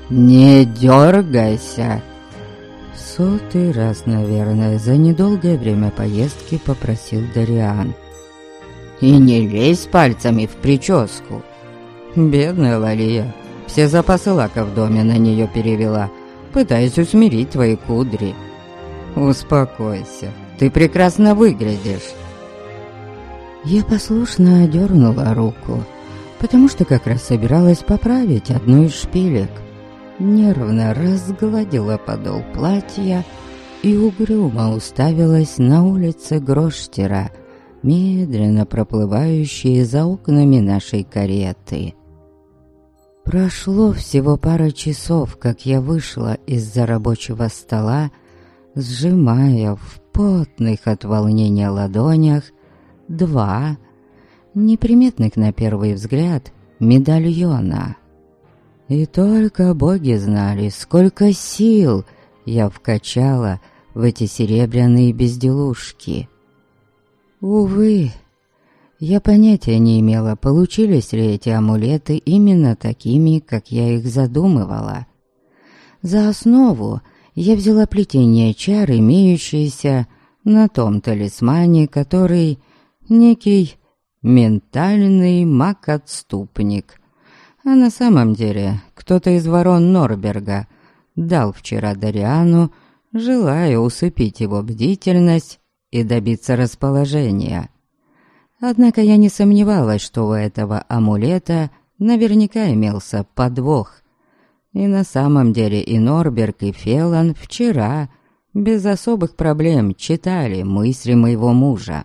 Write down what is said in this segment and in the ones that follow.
«Не дергайся!» В сотый раз, наверное, за недолгое время поездки попросил Дариан. «И не лезь пальцами в прическу!» Бедная Лалия, все запасы лака в доме на нее перевела, пытаясь усмирить твои кудри. «Успокойся, ты прекрасно выглядишь». Я послушно одернула руку, потому что как раз собиралась поправить одну из шпилек. Нервно разгладила подол платья и угрюмо уставилась на улице Гроштера, медленно проплывающие за окнами нашей кареты. Прошло всего пара часов, как я вышла из-за рабочего стола, сжимая в потных от волнения ладонях 2 неприметных на первый взгляд медальона. И только боги знали, сколько сил я вкачала в эти серебряные безделушки. Увы, я понятия не имела, получились ли эти амулеты именно такими, как я их задумывала. За основу я взяла плетение чар, имеющееся на том талисмане, который некий ментальный маг-отступник, а на самом деле кто-то из ворон Норберга дал вчера Дариану, желая усыпить его бдительность и добиться расположения. Однако я не сомневалась, что у этого амулета наверняка имелся подвох. И на самом деле и Норберг, и Фелан вчера без особых проблем читали мысли моего мужа.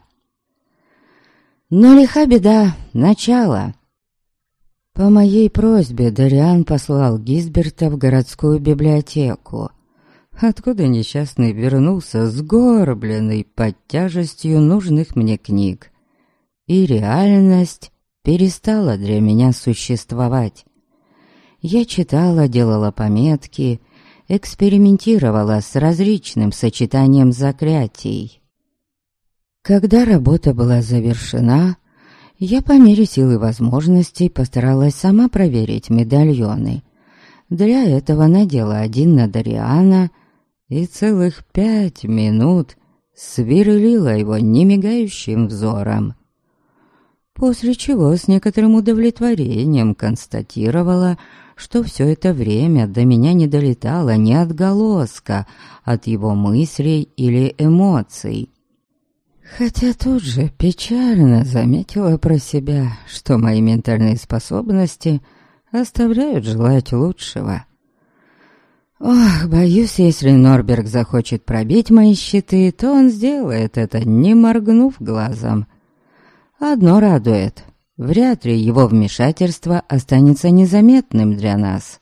Но лиха беда, начало. По моей просьбе Дариан послал Гизберта в городскую библиотеку, откуда несчастный вернулся сгорбленный под тяжестью нужных мне книг. И реальность перестала для меня существовать. Я читала, делала пометки, экспериментировала с различным сочетанием заклятий. Когда работа была завершена, я по мере сил и возможностей постаралась сама проверить медальоны. Для этого надела один на Дариана и целых 5 минут сверлила его немигающим взором. После чего с некоторым удовлетворением констатировала, что все это время до меня не долетало ни отголоска от его мыслей или эмоций. Хотя тут же печально заметила про себя, что мои ментальные способности оставляют желать лучшего. Ох, боюсь, если Норберг захочет пробить мои щиты, то он сделает это, не моргнув глазом. Одно радует, вряд ли его вмешательство останется незаметным для нас.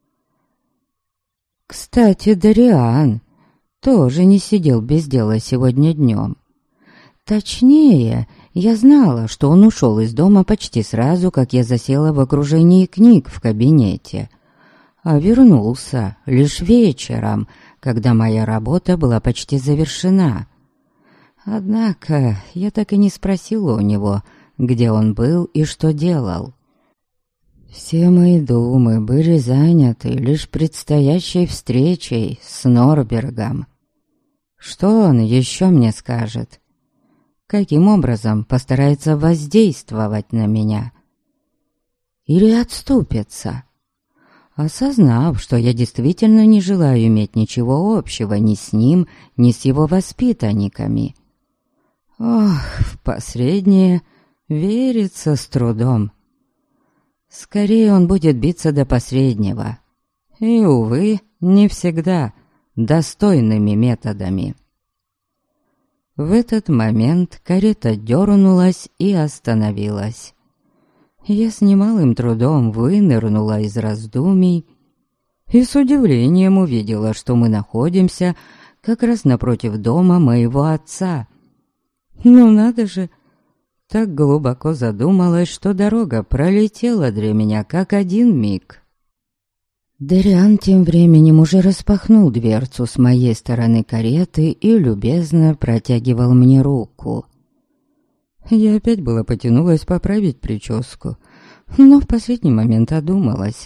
Кстати, Дариан тоже не сидел без дела сегодня днем. Точнее, я знала, что он ушел из дома почти сразу, как я засела в окружении книг в кабинете, а вернулся лишь вечером, когда моя работа была почти завершена. Однако я так и не спросила у него, где он был и что делал. Все мои думы были заняты лишь предстоящей встречей с Норбергом. Что он еще мне скажет? Каким образом постарается воздействовать на меня? Или отступится, осознав, что я действительно не желаю иметь ничего общего ни с ним, ни с его воспитанниками? Ох, в последнее верится с трудом. Скорее он будет биться до последнего. И, увы, не всегда достойными методами. В этот момент карета дернулась и остановилась. Я с немалым трудом вынырнула из раздумий и с удивлением увидела, что мы находимся как раз напротив дома моего отца. Ну надо же, так глубоко задумалась, что дорога пролетела для меня как один миг. Дариан тем временем уже распахнул дверцу с моей стороны кареты и любезно протягивал мне руку. Я опять была потянулась поправить прическу, но в последний момент одумалась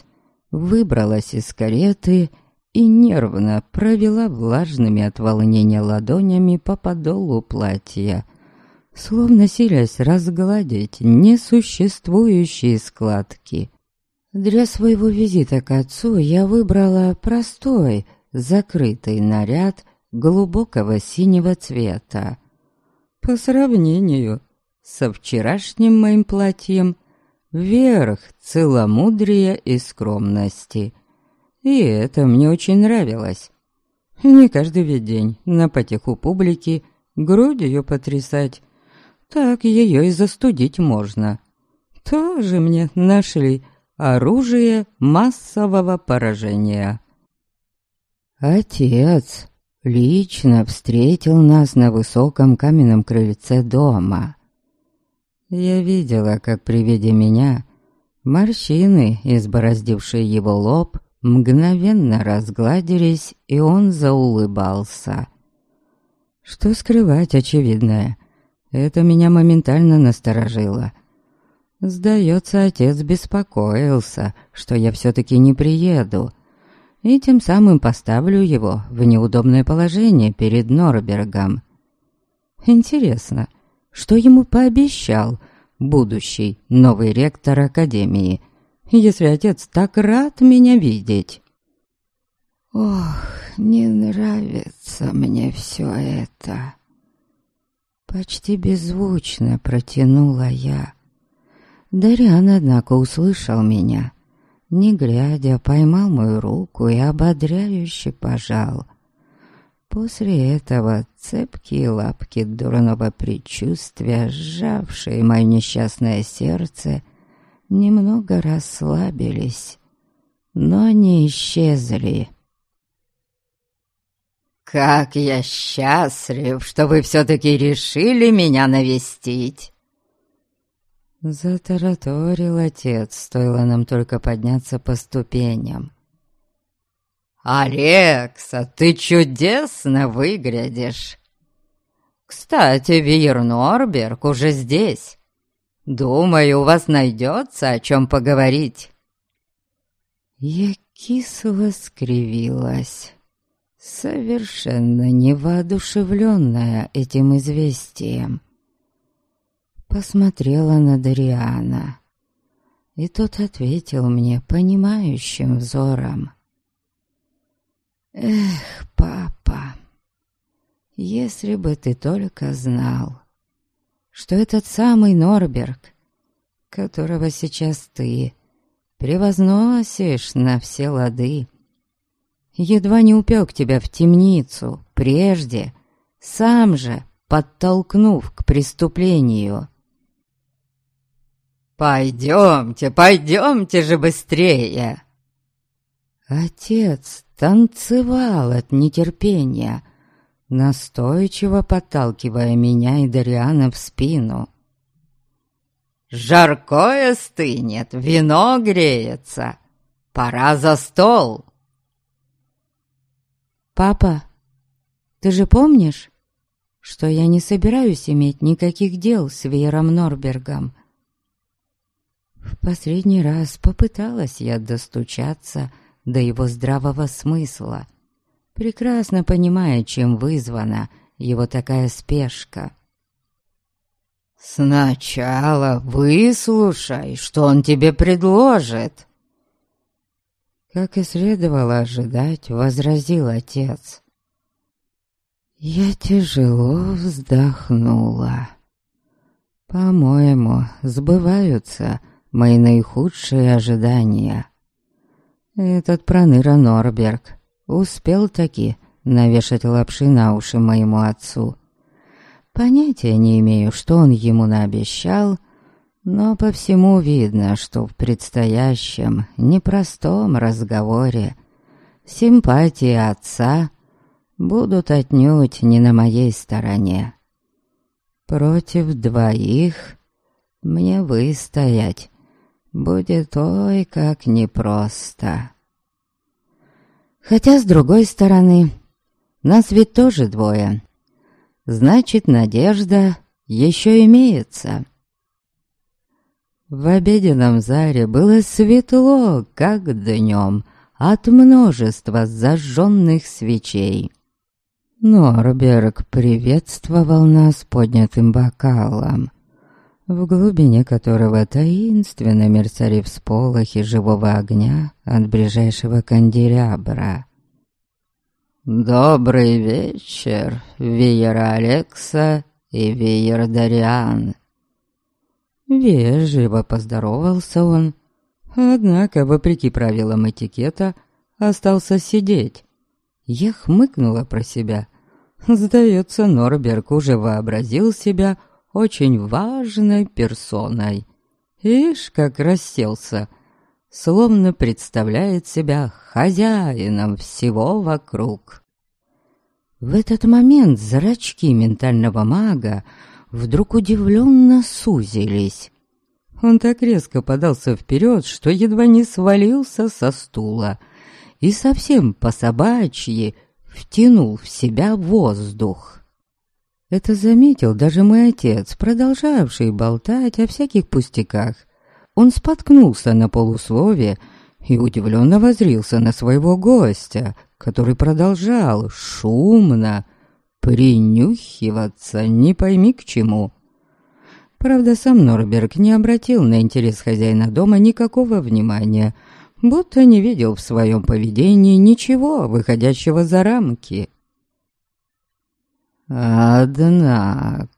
выбралась из кареты и нервно провела влажными от волнения ладонями по подолу платья, словно силясь разгладить несуществующие складки. Для своего визита к отцу я выбрала простой, закрытый наряд глубокого синего цвета. По сравнению со вчерашним моим платьем, верх целомудрия и скромности. И это мне очень нравилось. Не каждый ведь день на потеху публики грудью потрясать. Так ее и застудить можно. Тоже мне нашли оружие массового поражения. Отец лично встретил нас на высоком каменном крыльце дома. Я видела, как при виде меня морщины, избороздившие его лоб, мгновенно разгладились, и он заулыбался. Что скрывать очевидное, это меня моментально насторожило. Сдается, отец беспокоился, что я все-таки не приеду, и тем самым поставлю его в неудобное положение перед Норбергом. Интересно, что ему пообещал будущий новый ректор Академии, если отец так рад меня видеть? Ох, не нравится мне все это. Почти беззвучно протянула я. Дариан, однако, услышал меня. Не глядя, поймал мою руку и ободряюще пожал. После этого цепкие лапки дурного предчувствия, сжавшие мое несчастное сердце, немного расслабились, но не исчезли. «Как я счастлив, что вы все-таки решили меня навестить!» Затараторил отец, стоило нам только подняться по ступеням. «Алекса, ты чудесно выглядишь! Кстати, Виернорберг уже здесь. Думаю, у вас найдется о чем поговорить». Я кисло скривилась, совершенно невоодушевленная этим известием. Посмотрела на Дариана, и тот ответил мне понимающим взором. «Эх, папа, если бы ты только знал, что этот самый Норберг, которого сейчас ты превозносишь на все лады, едва не упек тебя в темницу прежде, сам же подтолкнув к преступлению». «Пойдемте, пойдемте же быстрее!» Отец танцевал от нетерпения, настойчиво подталкивая меня и Дариана в спину. «Жаркое стынет, вино греется, пора за стол!» «Папа, ты же помнишь, что я не собираюсь иметь никаких дел с Веером Норбергом?» В последний раз попыталась я достучаться до его здравого смысла, прекрасно понимая, чем вызвана его такая спешка. «Сначала выслушай, что он тебе предложит!» Как и следовало ожидать, возразил отец. Я тяжело вздохнула. По-моему, сбываются мои наихудшие ожидания. Этот проныра Норберг успел таки навешать лапши на уши моему отцу. Понятия не имею, что он ему наобещал, но по всему видно, что в предстоящем непростом разговоре симпатии отца будут отнюдь не на моей стороне. Против двоих мне выстоять будет ой как непросто. Хотя, с другой стороны, нас ведь тоже двое. Значит, надежда еще имеется. В обеденном зале было светло, как днем, от множества зажженных свечей. Норберг приветствовал нас поднятым бокалом, в глубине которого таинственно мерцали всполохи живого огня от ближайшего канделябра. «Добрый вечер, Виера Алекса и Виер Дариан!» Вежливо поздоровался он, однако, вопреки правилам этикета, остался сидеть. Я хмыкнула про себя. Сдается, Норберг уже вообразил себя очень важной персоной. Ишь, как расселся, словно представляет себя хозяином всего вокруг. В этот момент зрачки ментального мага вдруг удивленно сузились. Он так резко подался вперед, что едва не свалился со стула и совсем по-собачьи втянул в себя воздух. Это заметил даже мой отец, продолжавший болтать о всяких пустяках. Он споткнулся на полуслове и удивленно воззрился на своего гостя, который продолжал шумно принюхиваться не пойми к чему. Правда, сам Норберг не обратил на интерес хозяина дома никакого внимания, будто не видел в своем поведении ничего, выходящего за рамки. Однако...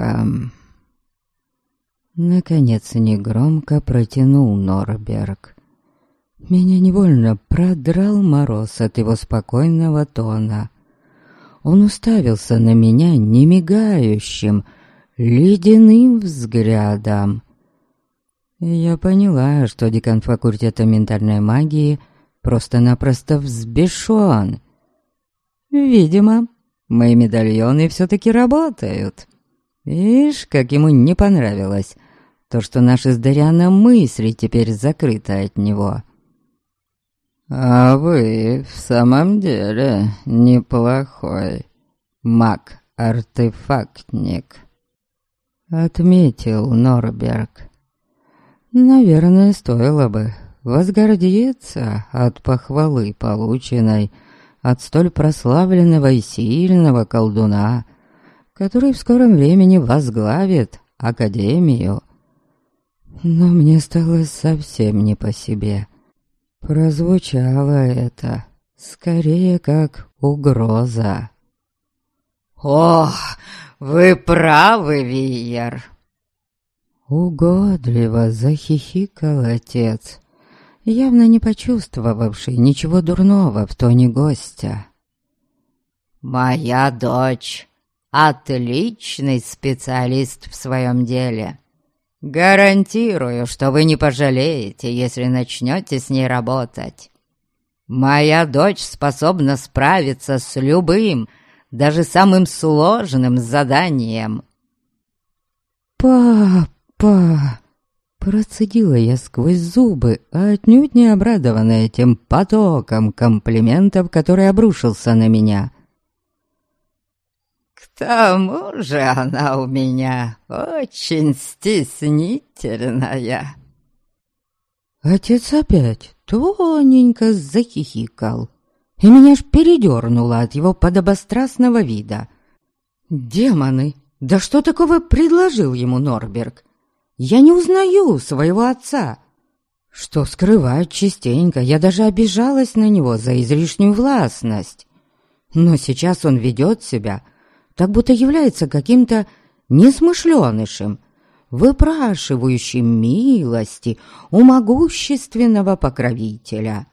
Наконец негромко протянул Норберг. Меня невольно продрал мороз от его спокойного тона. Он уставился на меня немигающим, ледяным взглядом. Я поняла, что декан факультета ментальной магии просто-напросто взбешен. Видимо, мои медальоны все-таки работают. Ишь, как ему не понравилось то, что наши с Дарианом мысли теперь закрыты от него. «А вы в самом деле неплохой маг-артефактник», — отметил Норберг. «Наверное, стоило бы возгордиться от похвалы, полученной от столь прославленного и сильного колдуна, который в скором времени возглавит Академию. Но мне стало совсем не по себе. Прозвучало это скорее как угроза. «Ох, вы правы, Виер!» Угодливо захихикал отец, явно не почувствовавший ничего дурного в тоне гостя. «Моя дочь отличный специалист в своем деле. Гарантирую, что вы не пожалеете, если начнете с ней работать. Моя дочь способна справиться с любым, даже самым сложным заданием». «Папа!» Процедила я сквозь зубы, отнюдь не обрадованная тем потоком комплиментов, который обрушился на меня. «К тому же она у меня очень стеснительная». Отец опять тоненько захихикал, и меня аж передернуло от его подобострастного вида. «Демоны! Да что такого предложил ему Норберг? Я не узнаю своего отца!» Что скрывать частенько, я даже обижалась на него за излишнюю властность. Но сейчас он ведет себя, как будто является каким-то несмышленышем, выпрашивающим милости у могущественного покровителя.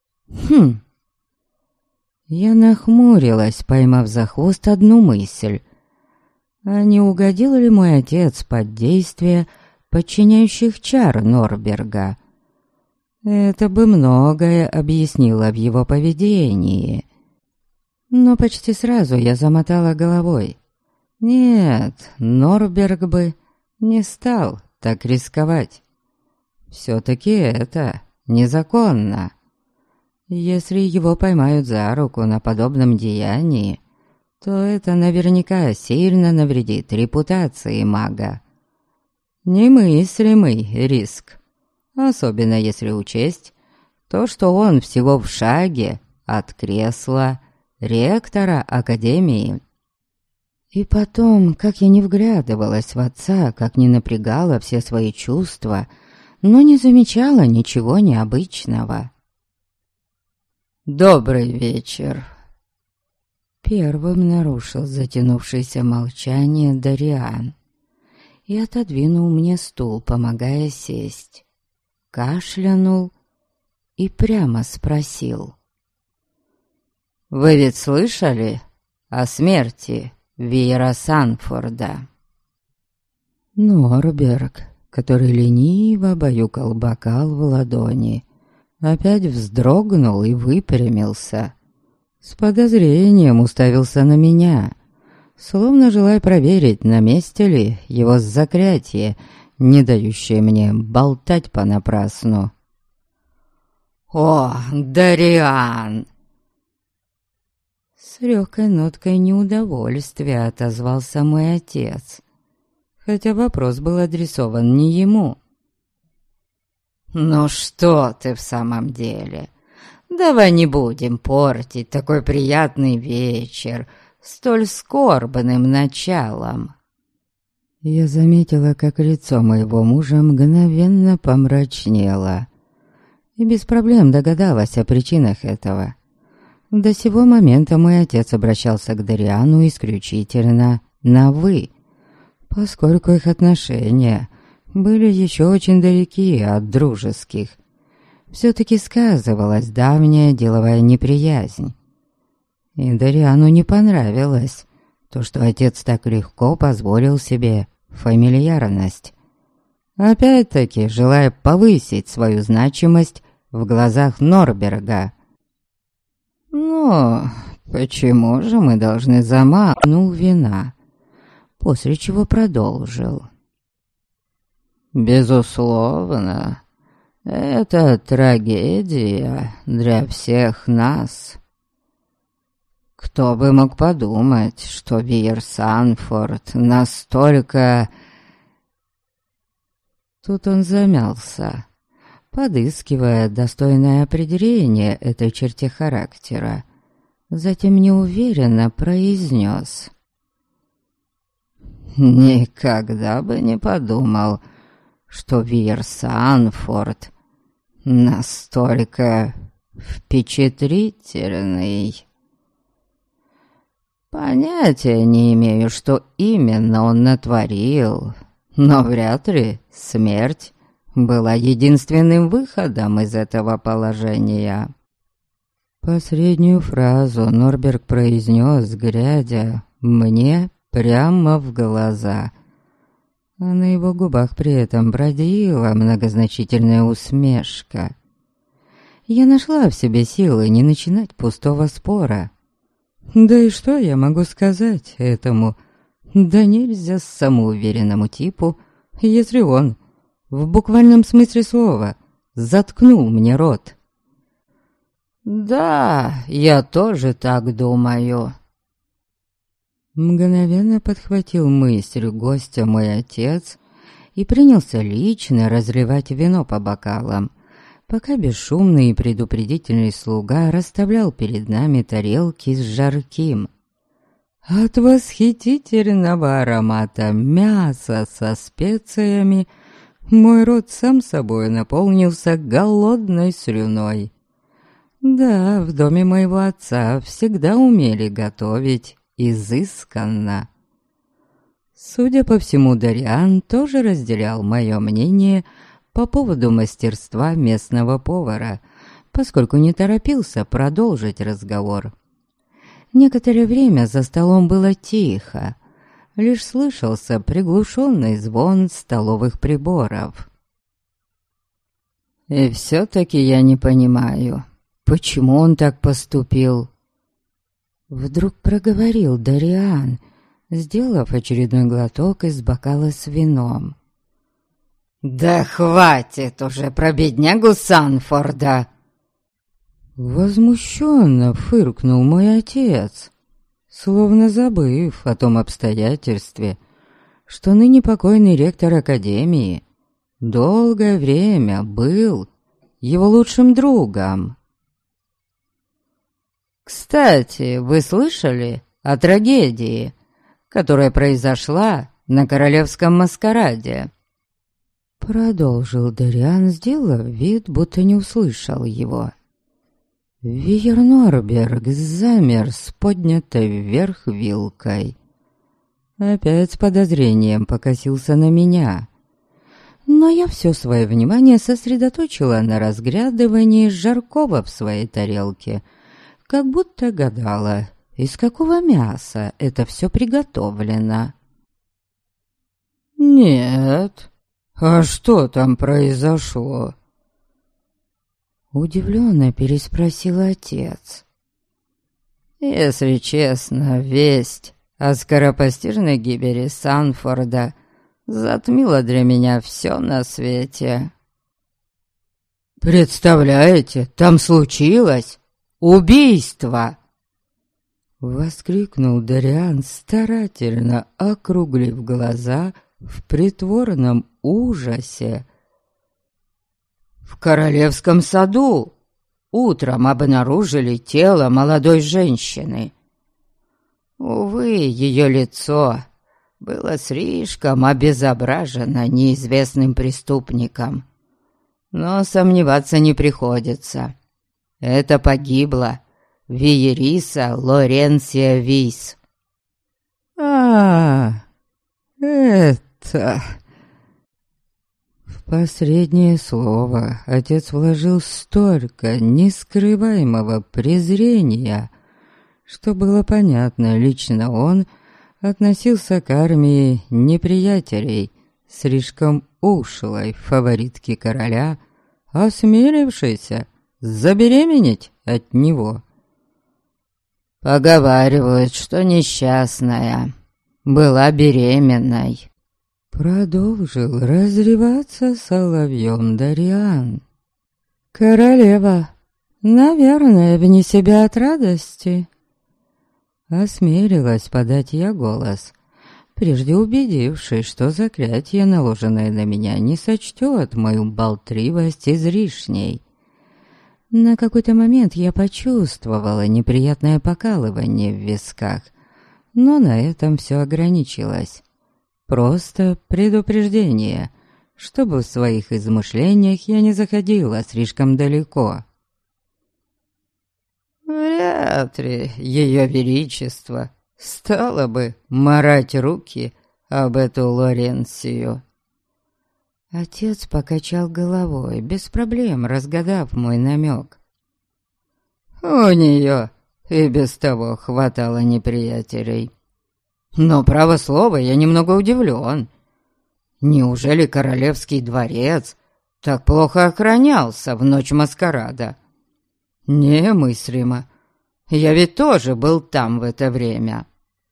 Я нахмурилась, поймав за хвост одну мысль. А не угодил ли мой отец под действие подчиняющих чар Норберга? Это бы многое объяснило в его поведении. Но почти сразу я замотала головой. Нет, Норберг бы не стал так рисковать. Все-таки это незаконно. Если его поймают за руку на подобном деянии, то это наверняка сильно навредит репутации мага. Немыслимый риск, особенно если учесть то, что он всего в шаге от кресла ректора Академии. И потом, как я не вглядывалась в отца, как не напрягала все свои чувства, но не замечала ничего необычного. «Добрый вечер!» Первым нарушил затянувшееся молчание Дариан и отодвинул мне стул, помогая сесть. Кашлянул и прямо спросил: «Вы ведь слышали о смерти Виера Санфорда?» Норберг, который лениво баюкал бокал в ладони, опять вздрогнул и выпрямился. С подозрением уставился на меня, словно желая проверить, на месте ли его заклятие, не дающее мне болтать понапрасну. «О, Дариан!» С легкой ноткой неудовольствия отозвался мой отец, хотя вопрос был адресован не ему. «Ну что ты в самом деле? Давай не будем портить такой приятный вечер столь скорбным началом». Я заметила, как лицо моего мужа мгновенно помрачнело, и без проблем догадалась о причинах этого. До сего момента мой отец обращался к Дариану исключительно на «вы», поскольку их отношения были еще очень далеки от дружеских. Все-таки сказывалась давняя деловая неприязнь. И Дариану не понравилось то, что отец так легко позволил себе фамильярность, опять-таки желая повысить свою значимость в глазах Норберга. «Но почему же мы должны замахнул вина?» После чего продолжил: «Безусловно, это трагедия для всех нас. Кто бы мог подумать, что Виер Санфорд настолько...» Тут он замялся, подыскивая достойное определение этой черте характера. Затем неуверенно произнес: «Никогда бы не подумал, что Виер Санфорд настолько впечатлительный. Понятия не имею, что именно он натворил, но вряд ли смерть была единственным выходом из этого положения». Последнюю фразу Норберг произнес, глядя мне прямо в глаза, а на его губах при этом бродила многозначительная усмешка. Я нашла в себе силы не начинать пустого спора. Да и что я могу сказать этому да нельзя самоуверенному типу, если он, в буквальном смысле слова, заткнул мне рот? «Да, я тоже так думаю». Мгновенно подхватил мысль гостя мой отец и принялся лично разливать вино по бокалам, пока бесшумный и предупредительный слуга расставлял перед нами тарелки с жарким. От восхитительного аромата мяса со специями мой рот сам собой наполнился голодной слюной. Да, в доме моего отца всегда умели готовить изысканно. Судя по всему, Дариан тоже разделял мое мнение по поводу мастерства местного повара, поскольку не торопился продолжить разговор. Некоторое время за столом было тихо, лишь слышался приглушенный звон столовых приборов. «И все-таки я не понимаю, почему он так поступил?» Вдруг проговорил Дариан, сделав очередной глоток из бокала с вином. «Да хватит уже про беднягу Санфорда!» Возмущенно фыркнул мой отец, словно забыв о том обстоятельстве, что ныне покойный ректор Академии долгое время был его лучшим другом. «Кстати, вы слышали о трагедии, которая произошла на королевском маскараде?» Продолжил Дариан, сделав вид, будто не услышал его. Виернорберг замер с поднятой вверх вилкой. Опять с подозрением покосился на меня. Но я все свое внимание сосредоточила на разглядывании жаркого в своей тарелке, как будто гадала, из какого мяса это все приготовлено. «Нет, а что там произошло?» Удивленно переспросил отец. «Если честно, весть о скоропостижной гибели Санфорда затмила для меня все на свете». «Представляете, там случилось убийство!» Воскликнул Дариан, старательно округлив глаза в притворном ужасе. «В королевском саду утром обнаружили тело молодой женщины. Увы, ее лицо было слишком обезображено неизвестным преступником. Но сомневаться не приходится. Это погибла Виериса Лоренсия Вийс». «А, это...» В последнее слово отец вложил столько нескрываемого презрения, что было понятно, лично он относился к армии неприятелей, слишком ушлой фаворитки короля, осмелившейся забеременеть от него. «Поговаривают, что несчастная была беременной», — продолжил разреваться соловьем Дариан. «Королева, наверное, вне себя от радости». Осмелилась подать я голос, прежде убедившись, что заклятие, наложенное на меня, не сочтет мою болтливость излишней. На какой-то момент я почувствовала неприятное покалывание в висках, но на этом все ограничилось. Просто предупреждение, чтобы в своих измышлениях я не заходила слишком далеко. «Вряд ли ее величество стало бы марать руки об эту Лоренсию». Отец покачал головой, без проблем разгадав мой намек. «У нее и без того хватало неприятелей. Но, право слово, я немного удивлен. Неужели королевский дворец так плохо охранялся в ночь маскарада? Немыслимо. Я ведь тоже был там в это время».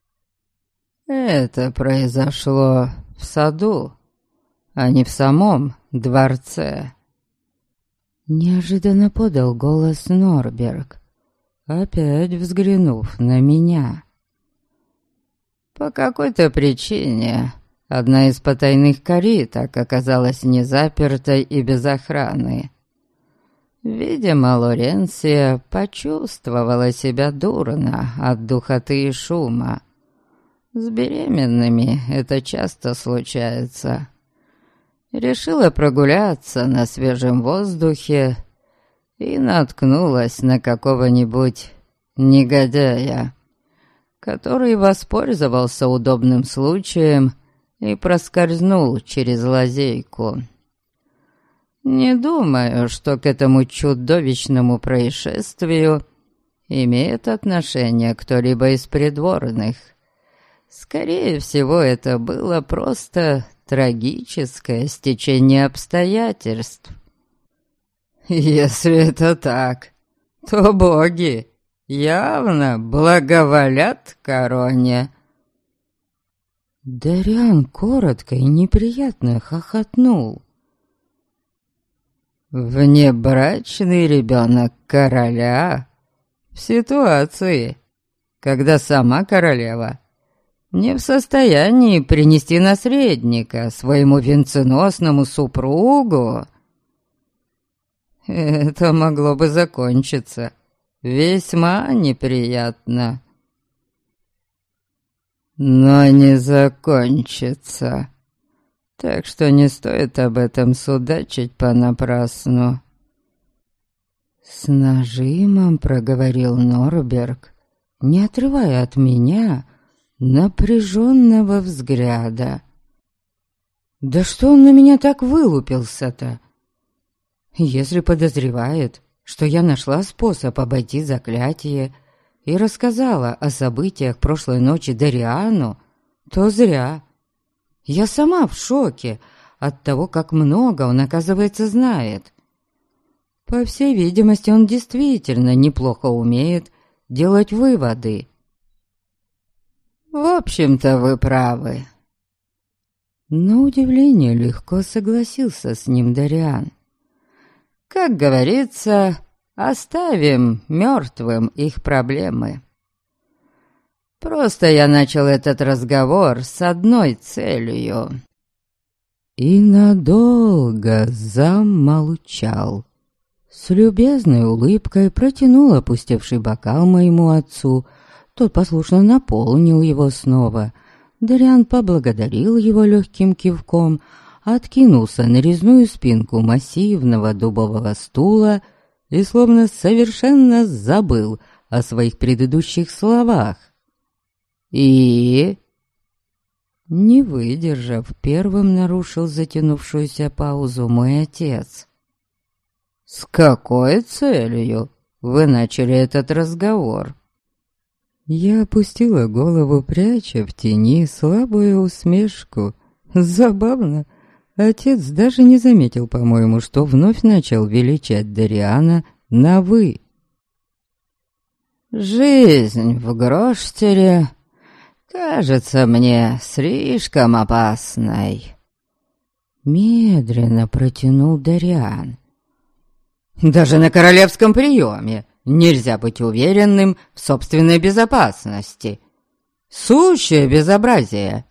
«Это произошло в саду, а не в самом дворце», — неожиданно подал голос Норберг, опять взглянув на меня. «По какой-то причине одна из потайных кариток оказалась не запертой и без охраны. Видимо, Лоренсия почувствовала себя дурно от духоты и шума. С беременными это часто случается. Решила прогуляться на свежем воздухе и наткнулась на какого-нибудь негодяя, который воспользовался удобным случаем и проскользнул через лазейку. Не думаю, что к этому чудовищному происшествию имеет отношение кто-либо из придворных. Скорее всего, это было просто трагическое стечение обстоятельств. Если это так, то боги явно благоволят короне». Дариан коротко и неприятно хохотнул. «Внебрачный ребенок короля в ситуации, когда сама королева не в состоянии принести наследника своему венценосному супругу, это могло бы закончиться весьма неприятно. Но не закончится, так что не стоит об этом судачить понапрасну. С нажимом проговорил Норберг, не отрывая от меня напряженного взгляда. Да что он на меня так вылупился-то? Если подозревает, что я нашла способ обойти заклятие и рассказала о событиях прошлой ночи Дариану, то зря. Я сама в шоке от того, как много он, оказывается, знает. По всей видимости, он действительно неплохо умеет делать выводы. В общем-то, вы правы. На удивление легко согласился с ним Дариан. Как говорится, оставим мертвым их проблемы. Просто я начал этот разговор с одной целью. И надолго замолчал. С любезной улыбкой протянул опустевший бокал моему отцу. Тот послушно наполнил его снова. Дариан поблагодарил его легким кивком, откинулся на резную спинку массивного дубового стула и словно совершенно забыл о своих предыдущих словах. И, не выдержав, первым нарушил затянувшуюся паузу мой отец. «С какой целью вы начали этот разговор?» Я опустила голову, пряча в тени слабую усмешку. Забавно. Отец даже не заметил, по-моему, что вновь начал величать Дариана на «вы». «Жизнь в Гроштере кажется мне слишком опасной», — медленно протянул Дариан. «Даже на королевском приеме нельзя быть уверенным в собственной безопасности. Сущее безобразие».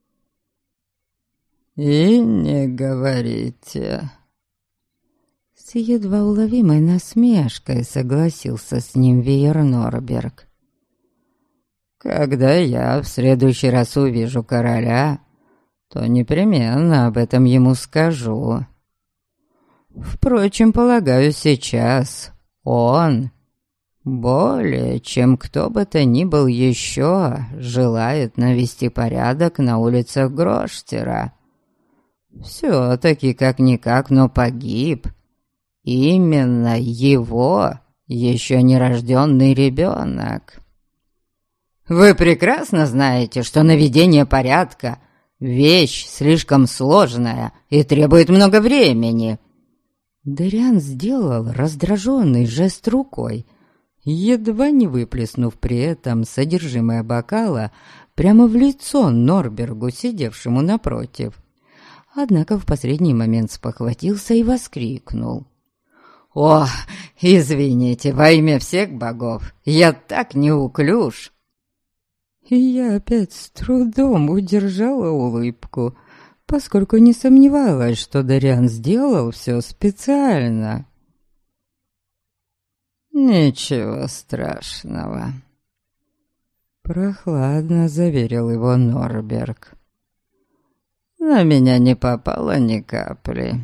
«И не говорите». С едва уловимой насмешкой согласился с ним Вейер Норберг. «Когда я в следующий раз увижу короля, то непременно об этом ему скажу. Впрочем, полагаю, сейчас он, более чем кто бы то ни был еще, желает навести порядок на улицах Гроштера. Все-таки как-никак, но погиб именно его еще нерожденный ребенок. Вы прекрасно знаете, что наведение порядка — вещь слишком сложная и требует много времени». Дариан сделал раздраженный жест рукой, едва не выплеснув при этом содержимое бокала прямо в лицо Норбергу, сидевшему напротив. Однако в последний момент спохватился и воскликнул: «О, извините, во имя всех богов, я так неуклюж!» И я опять с трудом удержала улыбку, поскольку не сомневалась, что Дариан сделал все специально. «Ничего страшного», — прохладно заверил его Норберг. «На меня не попало ни капли».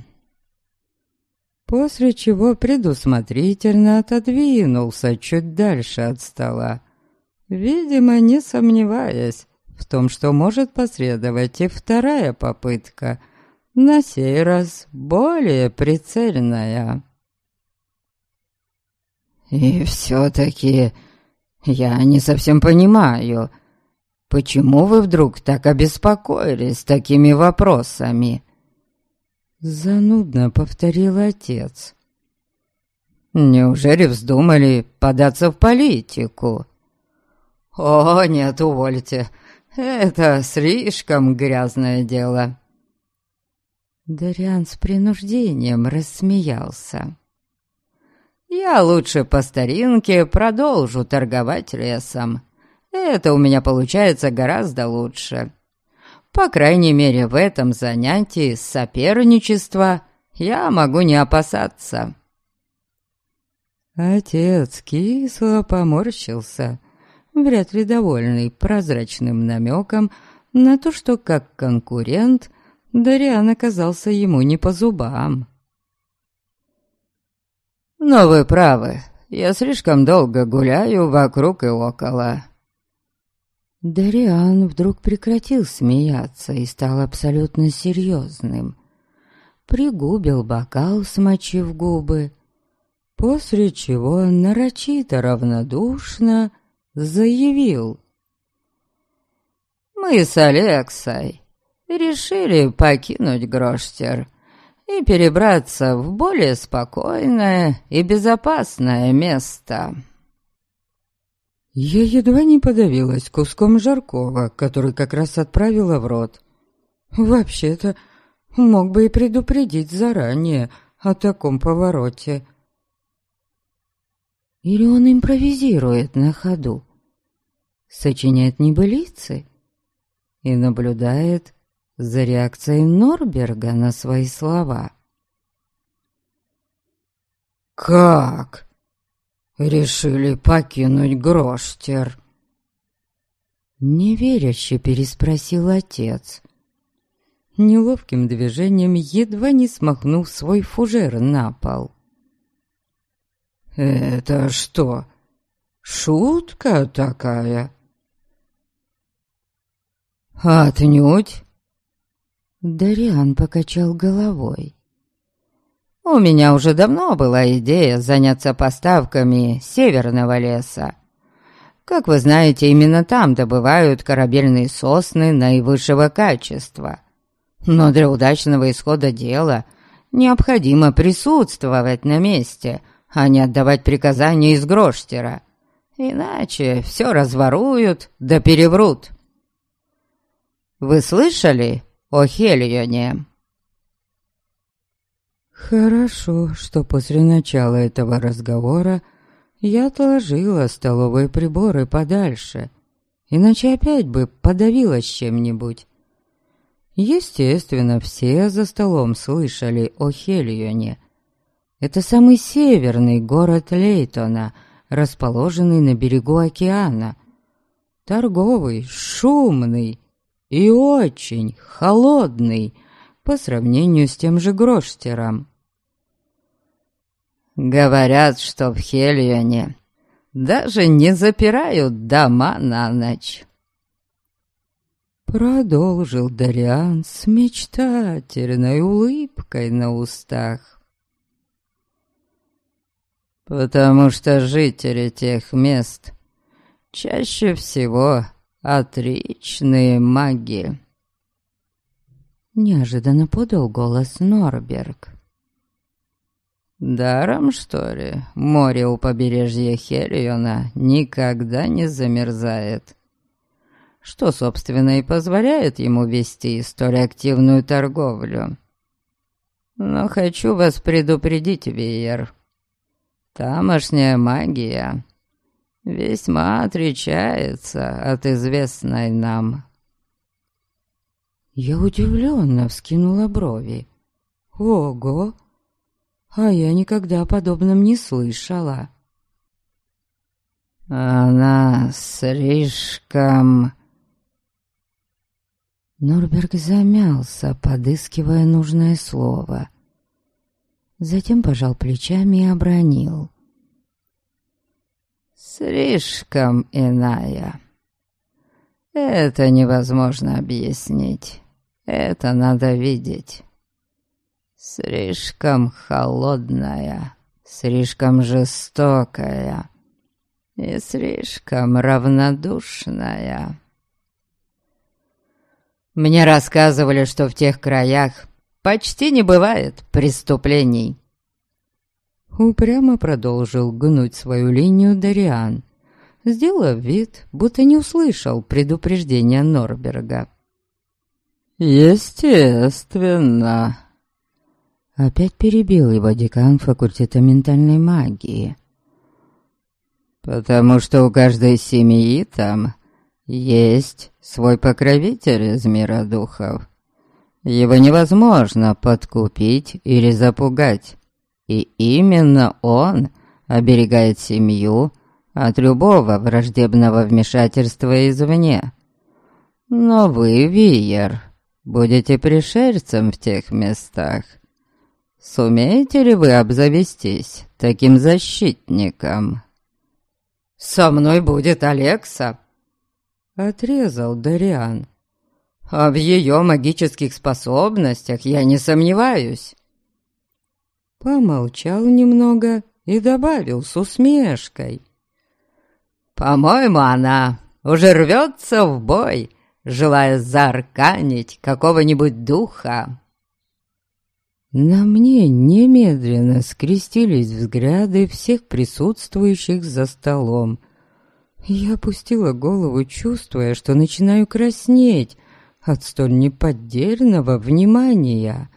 После чего предусмотрительно отодвинулся чуть дальше от стола, видимо, не сомневаясь в том, что может последовать и вторая попытка, на сей раз более прицельная. «И все-таки я не совсем понимаю, почему вы вдруг так обеспокоились такими вопросами?» Занудно повторил отец. «Неужели вздумали податься в политику?» «О, нет, увольте, это слишком грязное дело». Дариан с принуждением рассмеялся. «Я лучше по старинке продолжу торговать лесом. Это у меня получается гораздо лучше. По крайней мере, в этом занятии соперничества я могу не опасаться». Отец кисло поморщился, вряд ли довольный прозрачным намеком на то, что как конкурент Дариан оказался ему не по зубам. «Но вы правы, я слишком долго гуляю вокруг и около». Дариан вдруг прекратил смеяться и стал абсолютно серьезным. Пригубил бокал, смочив губы, после чего нарочито равнодушно заявил: «Мы с Алексой решили покинуть Гроштер и перебраться в более спокойное и безопасное место». Я едва не подавилась куском жаркого, который как раз отправила в рот. Вообще-то, мог бы и предупредить заранее о таком повороте. Или он импровизирует на ходу, сочиняет небылицы и наблюдает за реакцией Норберга на свои слова. «Как? Решили покинуть Гроштер?» Неверяще переспросил отец, неловким движением едва не смахнув свой фужер на пол. «Это что, шутка такая?» «Отнюдь!» Дариан покачал головой. «У меня уже давно была идея заняться поставками северного леса. Как вы знаете, именно там добывают корабельные сосны наивысшего качества. Но для удачного исхода дела необходимо присутствовать на месте, а не отдавать приказания из Гроштера. Иначе все разворуют да переврут. Вы слышали о Хельоне?» Хорошо, что после начала этого разговора я отложила столовые приборы подальше, иначе опять бы подавилась чем-нибудь. Естественно, все за столом слышали о Хельоне. Это самый северный город Лейтона, расположенный на берегу океана. Торговый, шумный и очень холодный по сравнению с тем же Гроштером. Говорят, что в Хельоне даже не запирают дома на ночь. Продолжил Дариан с мечтательной улыбкой на устах. Потому что жители тех мест чаще всего отличные маги. Неожиданно подал голос Норберг. Даром, что ли, море у побережья Хельона никогда не замерзает, что, собственно, и позволяет ему вести столь активную торговлю. Но хочу вас предупредить, Виер, тамошняя магия весьма отличается от известной нам. Я удивленно вскинула брови. Ого! А я никогда о подобном не слышала. Она слишком... Норберг замялся, подыскивая нужное слово. Затем пожал плечами и обронил. Слишком иная. Это невозможно объяснить. Это надо видеть. Слишком холодная, слишком жестокая и слишком равнодушная. Мне рассказывали, что в тех краях почти не бывает преступлений. Упрямо продолжил гнуть свою линию Дариан, сделав вид, будто не услышал предупреждения Норберга. «Естественно!» Опять перебил его декан факультета ментальной магии. «Потому что у каждой семьи там Есть свой покровитель из мира духов. Его невозможно подкупить или запугать. И именно он оберегает семью от любого враждебного вмешательства извне. Но вы, Виер, будете пришельцем в тех местах. Сумеете ли вы обзавестись таким защитником? «Со мной будет Алекса», — отрезал Дариан. «А в ее магических способностях я не сомневаюсь». Помолчал немного и добавил с усмешкой. «По-моему, она уже рвется в бой, желая заарканить какого-нибудь духа». На мне немедленно скрестились взгляды всех присутствующих за столом. Я опустила голову, чувствуя, что начинаю краснеть от столь неподдельного внимания.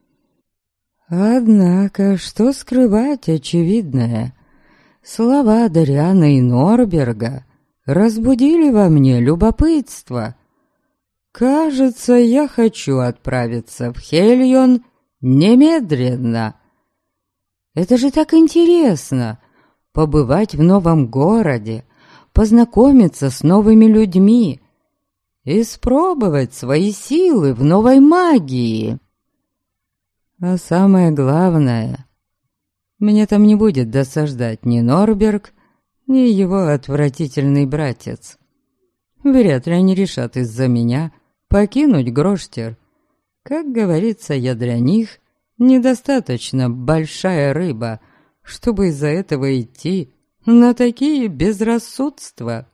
Однако, что скрывать очевидное? Слова Дариана и Норберга разбудили во мне любопытство. Кажется, я хочу отправиться в Хельйон немедленно. Это же так интересно — побывать в новом городе, познакомиться с новыми людьми, испробовать свои силы в новой магии. А самое главное, мне там не будет досаждать ни Норберг, ни его отвратительный братец. Вряд ли они решат из-за меня покинуть Гроштер. Как говорится, я для них недостаточно большая рыба, чтобы из-за этого идти на такие безрассудства.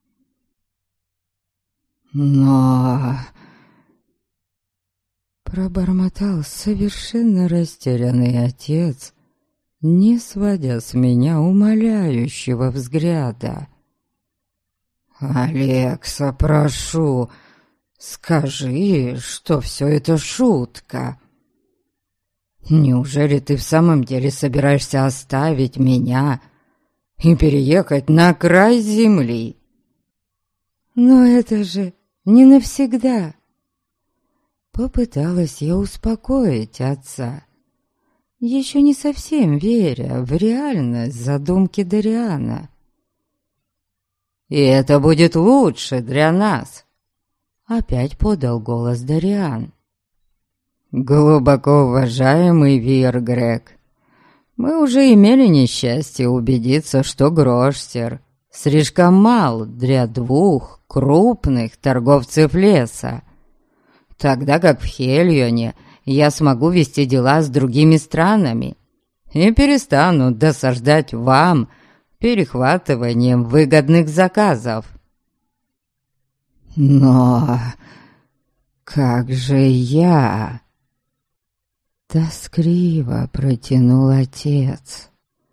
Но... Пробормотал совершенно растерянный отец, не сводя с меня умоляющего взгляда. «Алекса, прошу, скажи, что все это шутка. Неужели ты в самом деле собираешься оставить меня и переехать на край земли?» «Но это же не навсегда». Попыталась я успокоить отца, еще не совсем веря в реальность задумки Дариана. «И это будет лучше для нас», — опять подал голос Дариан. «Глубоко уважаемый Виер Грег, мы уже имели несчастье убедиться, что Гроштер слишком мал для двух крупных торговцев леса, тогда как в Хельоне я смогу вести дела с другими странами и перестану досаждать вам перехватыванием выгодных заказов». «Но как же я?» Тоскливо протянул отец.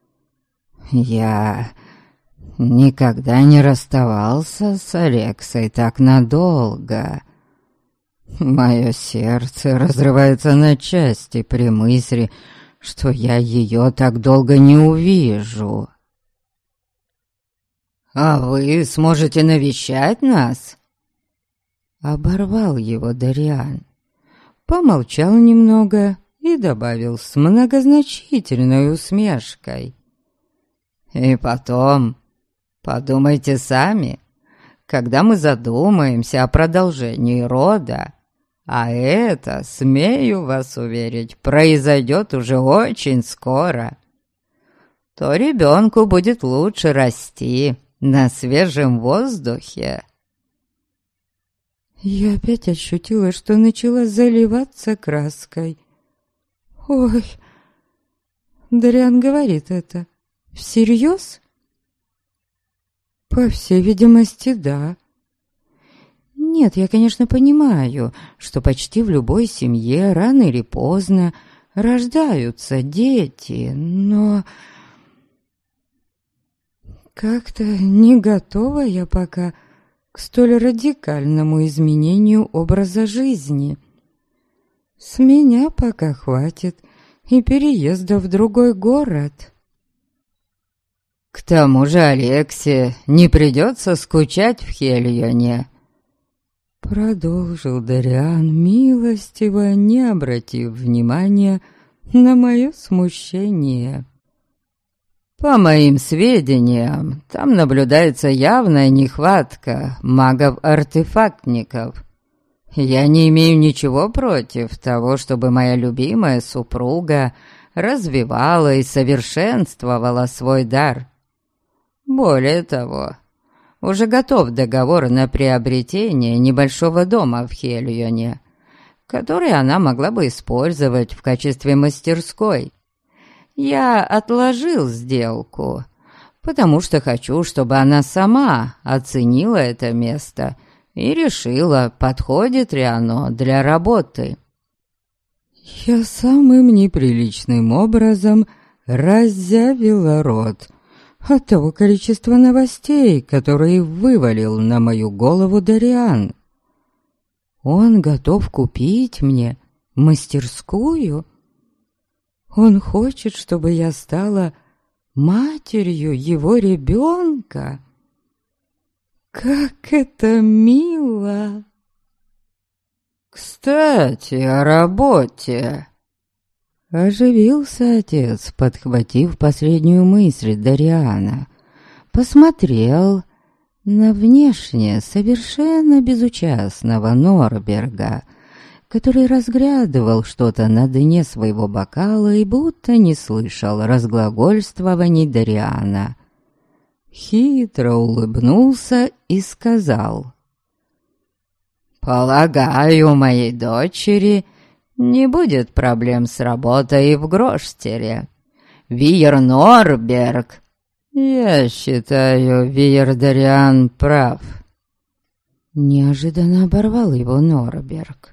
«Я никогда не расставался с Алексой так надолго. Мое сердце разрывается на части при мысли, что я ее так долго не увижу». «А вы сможете навещать нас?» Оборвал его Дариан, помолчал немного и добавил с многозначительной усмешкой. «И потом, подумайте сами, когда мы задумаемся о продолжении рода, а это, смею вас уверить, произойдет уже очень скоро, то ребенку будет лучше расти на свежем воздухе». Я опять ощутила, что начала заливаться краской. «Ой, Дариан говорит это всерьез?» «По всей видимости, да. Нет, я, конечно, понимаю, что почти в любой семье рано или поздно рождаются дети, но... Как-то не готова я пока к столь радикальному изменению образа жизни. С меня пока хватит и переезда в другой город». «К тому же Алексе не придется скучать в Хельоне», — продолжил Дариан, милостиво не обратив внимания на мое смущение. «По моим сведениям, там наблюдается явная нехватка магов-артефактников. Я не имею ничего против того, чтобы моя любимая супруга развивала и совершенствовала свой дар. Более того, уже готов договор на приобретение небольшого дома в Хельоне, который она могла бы использовать в качестве мастерской. Я отложил сделку, потому что хочу, чтобы она сама оценила это место и решила, подходит ли оно для работы». Я самым неприличным образом разъявила рот от того количества новостей, которые вывалил на мою голову Дариан. Он готов купить мне мастерскую? Он хочет, чтобы я стала матерью его ребенка? Как это мило! «Кстати, о работе!» Оживился отец, подхватив последнюю мысль Дариана. Посмотрел на внешне совершенно безучастного Норберга, который разглядывал что-то на дне своего бокала и будто не слышал разглагольствований Дариана. Хитро улыбнулся и сказал: «Полагаю, у моей дочери не будет проблем с работой и в Гроштере. Виер Норберг...» «Я считаю, Виер Дариан прав». Неожиданно оборвал его Норберг.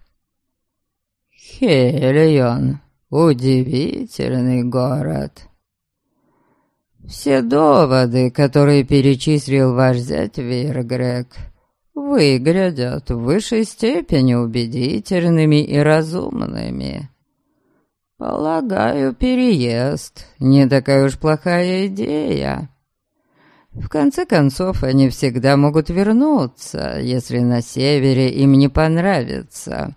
«Хельон — удивительный город. Все доводы, которые перечислил ваш зять Виргрек, выглядят в высшей степени убедительными и разумными. Полагаю, переезд — не такая уж плохая идея. В конце концов, они всегда могут вернуться, если на севере им не понравится».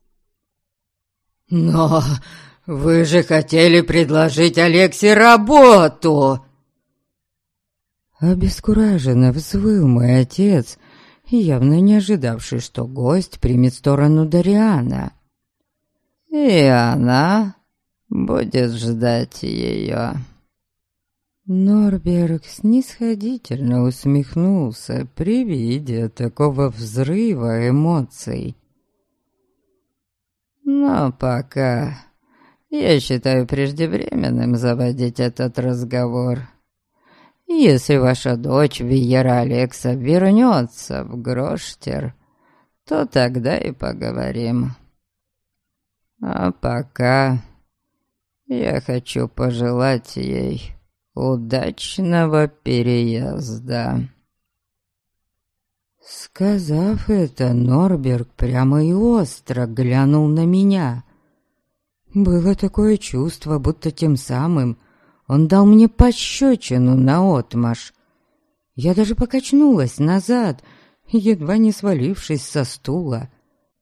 «Но вы же хотели предложить Алексе работу!» Обескураженно взвыл мой отец, явно не ожидавший, что гость примет сторону Дариана. «И она будет ждать ее». Норберг снисходительно усмехнулся при виде такого взрыва эмоций. «Но пока я считаю преждевременным заводить этот разговор. Если ваша дочь Виера Алекса вернется в Гроштер, то тогда и поговорим. А пока я хочу пожелать ей удачного переезда». Сказав это, Норберг прямо и остро глянул на меня. Было такое чувство, будто тем самым он дал мне пощечину наотмашь. Я даже покачнулась назад, едва не свалившись со стула.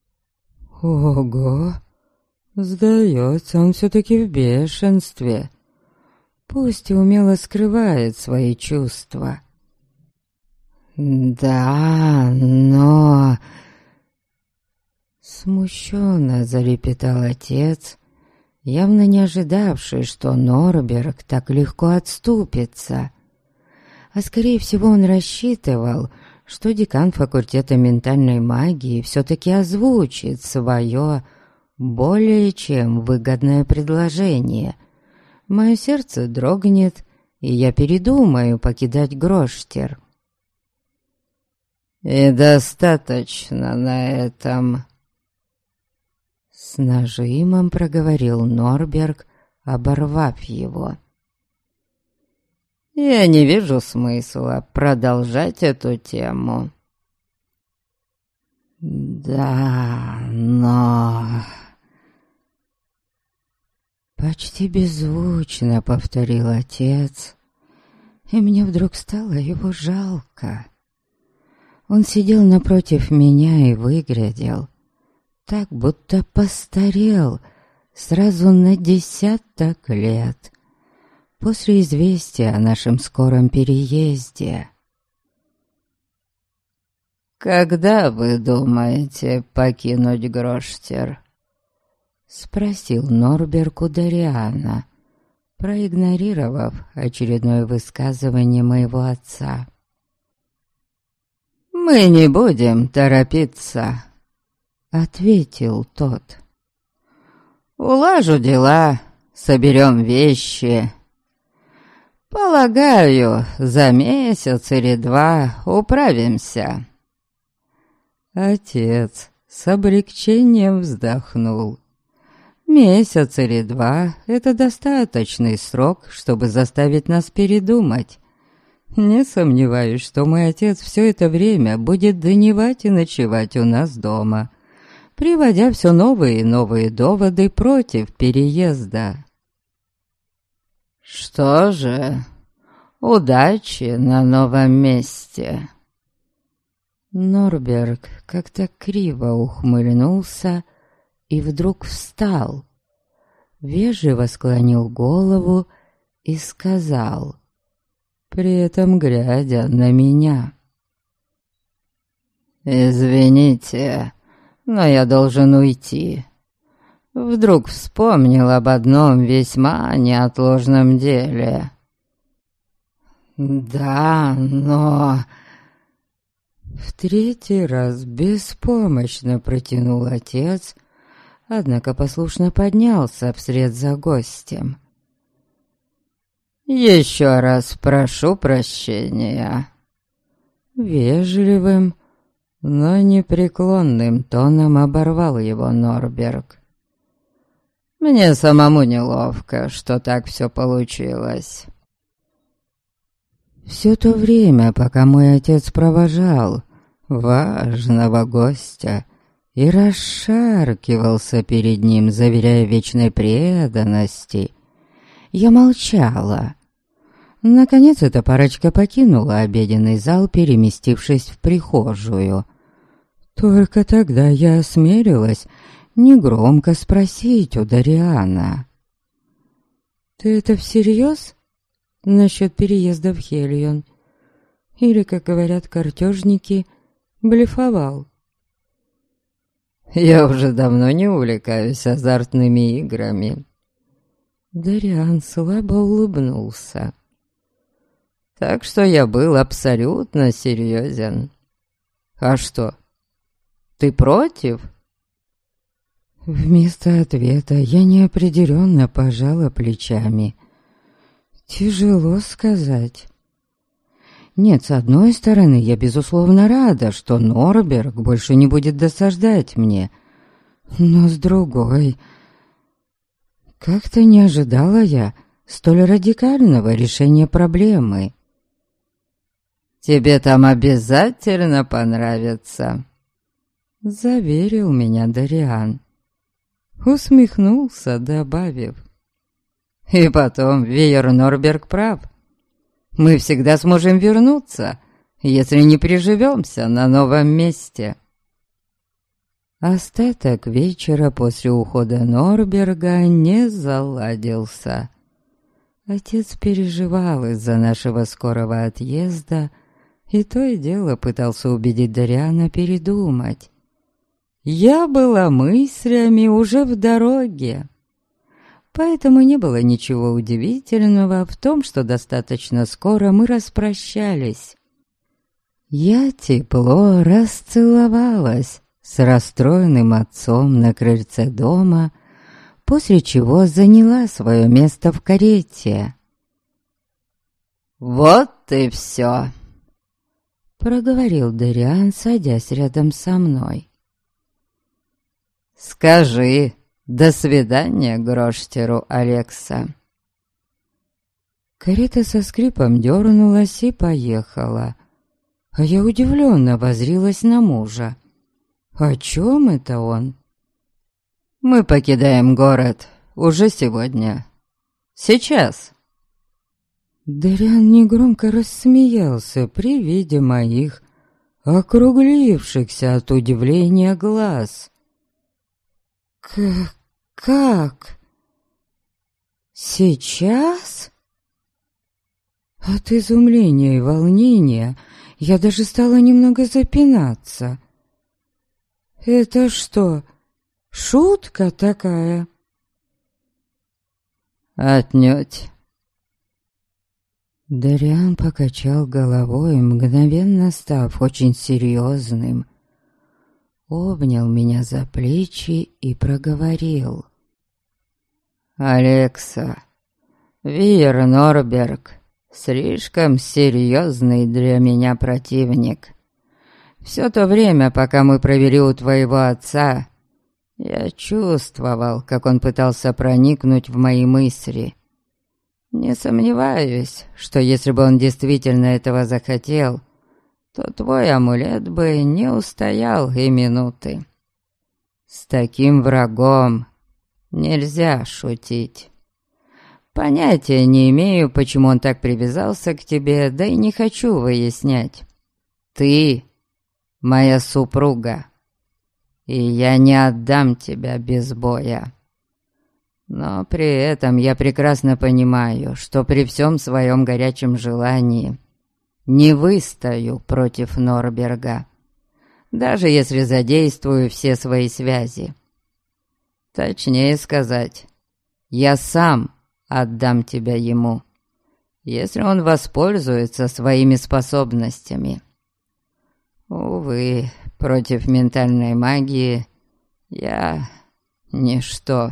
Ого! Сдается, он все-таки в бешенстве. Пусть и умело скрывает свои чувства. «Да, но...» Смущенно залепетал отец, явно не ожидавший, что Норберг так легко отступится. А скорее всего он рассчитывал, что декан факультета ментальной магии все-таки озвучит свое более чем выгодное предложение. Мое сердце дрогнет, и я передумаю покидать Гроштер. «И достаточно на этом», — с нажимом проговорил Норберг, оборвав его. «Я не вижу смысла продолжать эту тему». «Да, но...» Почти беззвучно повторил отец, и мне вдруг стало его жалко. Он сидел напротив меня и выглядел так, будто постарел сразу на 10 лет после известия о нашем скором переезде. «Когда вы думаете покинуть Гроштер?» — спросил Норберг у Дариана, проигнорировав очередное высказывание моего отца. «Мы не будем торопиться», — ответил тот. «Улажу дела, соберем вещи. Полагаю, за месяц или 2 управимся». Отец с облегчением вздохнул. Месяц или 2 — это достаточный срок, чтобы заставить нас передумать. Не сомневаюсь, что мой отец все это время будет дневать и ночевать у нас дома, приводя все новые и новые доводы против переезда. «Что же, удачи на новом месте!» Норберг как-то криво ухмыльнулся и вдруг встал, вежливо склонил голову и сказал, при этом глядя на меня: «Извините, но я должен уйти. Вдруг вспомнил об одном весьма неотложном деле». «Да, но...» В 3-й раз беспомощно протянул отец, однако послушно поднялся вслед за гостем. «Еще раз прошу прощения». Вежливым, но непреклонным тоном оборвал его Норберг. «Мне самому неловко, что так все получилось». Все то время, пока мой отец провожал важного гостя и расшаркивался перед ним, заверяя вечной преданности, я молчала. Наконец эта парочка покинула обеденный зал, переместившись в прихожую. Только тогда я осмелилась негромко спросить у Дариана: «Ты это всерьез насчет переезда в Хельон? Или, как говорят картежники, блефовал?» «Я уже давно не увлекаюсь азартными играми». Дариан слабо улыбнулся. «Так что я был абсолютно серьезен. А что, ты против?» Вместо ответа я неопределенно пожала плечами. Тяжело сказать. Нет, с одной стороны, я безусловно рада, что Норберг больше не будет досаждать мне. Но с другой... Как-то не ожидала я столь радикального решения проблемы. «Тебе там обязательно понравится», — заверил меня Дариан. Усмехнулся, добавив: «И потом, Вейер Норберг прав. Мы всегда сможем вернуться, если не приживемся на новом месте». Остаток вечера после ухода Норберга не заладился. Отец переживал из-за нашего скорого отъезда и то и дело пытался убедить Дариана передумать. Я была мыслями уже в дороге, поэтому не было ничего удивительного в том, что достаточно скоро мы распрощались. Я тепло расцеловалась с расстроенным отцом на крыльце дома, после чего заняла свое место в карете. «Вот и все», — проговорил Дариан, садясь рядом со мной. «Скажи «до свидания» Гроштеру, Алекса». Карета со скрипом дернулась и поехала, а я удивленно воззрилась на мужа. О чем это он? «Мы покидаем город уже сегодня. Сейчас». Дариан негромко рассмеялся при виде моих округлившихся от удивления глаз. «Как? Сейчас?» От изумления и волнения я даже стала немного запинаться. «Это что, шутка такая?» «Отнюдь». Дариан покачал головой, мгновенно став очень серьезным. Обнял меня за плечи и проговорил. «Алекса, Виер Норберг слишком серьезный для меня противник. Все то время, пока мы провели у твоего отца, я чувствовал, как он пытался проникнуть в мои мысли. Не сомневаюсь, что если бы он действительно этого захотел, то твой амулет бы не устоял и минуты. С таким врагом нельзя шутить. Понятия не имею, почему он так привязался к тебе, да и не хочу выяснять. Ты моя супруга, и я не отдам тебя без боя. Но при этом я прекрасно понимаю, что при всем своем горячем желании не выстою против Норберга, даже если задействую все свои связи. Точнее сказать, я сам отдам тебя ему, если он воспользуется своими способностями. Увы, против ментальной магии я ничто.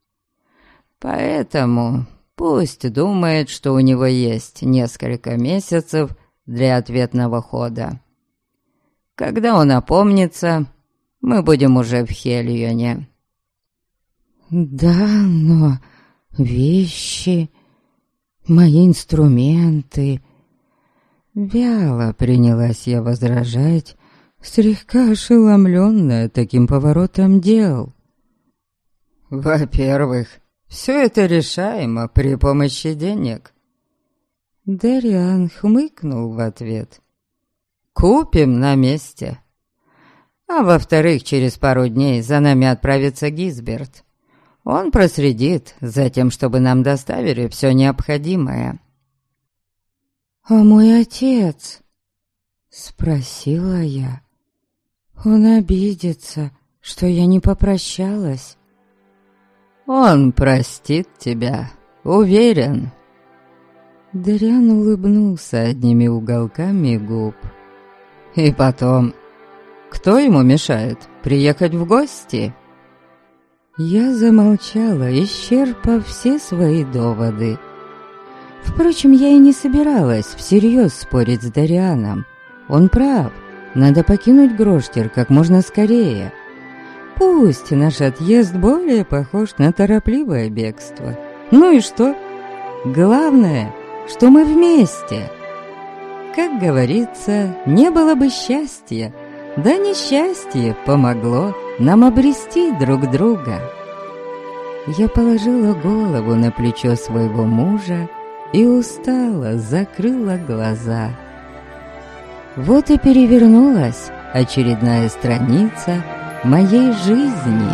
Поэтому пусть думает, что у него есть несколько месяцев для ответного хода. Когда он опомнится, мы будем уже в Хельоне». «Да, но вещи, мои инструменты...» Вяло принялась я возражать, слегка ошеломленная таким поворотом дел. «Во-первых, все это решаемо при помощи денег». Дариан хмыкнул в ответ. «Купим на месте. А во-вторых, через пару дней за нами отправится Гизберт. Он проследит за тем, чтобы нам доставили все необходимое». «А мой отец?» — спросила я. «Он обидится, что я не попрощалась». «Он простит тебя, уверен». Дариан улыбнулся одними уголками губ. «И потом, кто ему мешает приехать в гости?» Я замолчала, исчерпав все свои доводы. Впрочем, я и не собиралась всерьез спорить с Дарианом. Он прав, надо покинуть Гроштер как можно скорее. Пусть наш отъезд более похож на торопливое бегство. Ну и что? Главное, что мы вместе. Как говорится, не было бы счастья, да несчастье помогло нам обрести друг друга. Я положила голову на плечо своего мужа и устало закрыла глаза. Вот и перевернулась очередная страница моей жизни.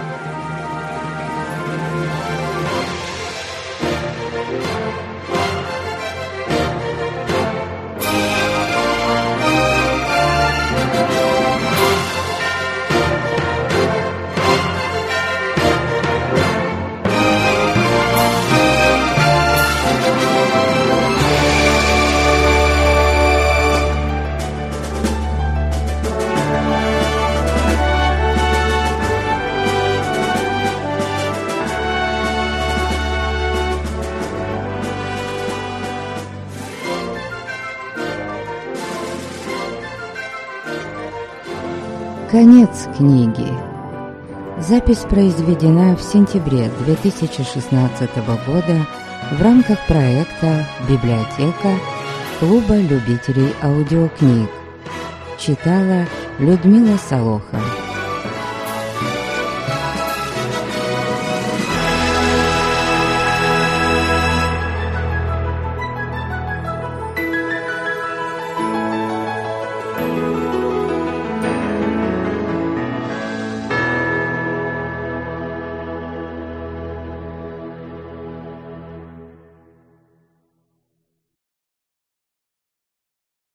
Конец книги. Запись произведена в сентябре 2016 года в рамках проекта «Библиотека» Клуба любителей аудиокниг. Читала Людмила Солоха.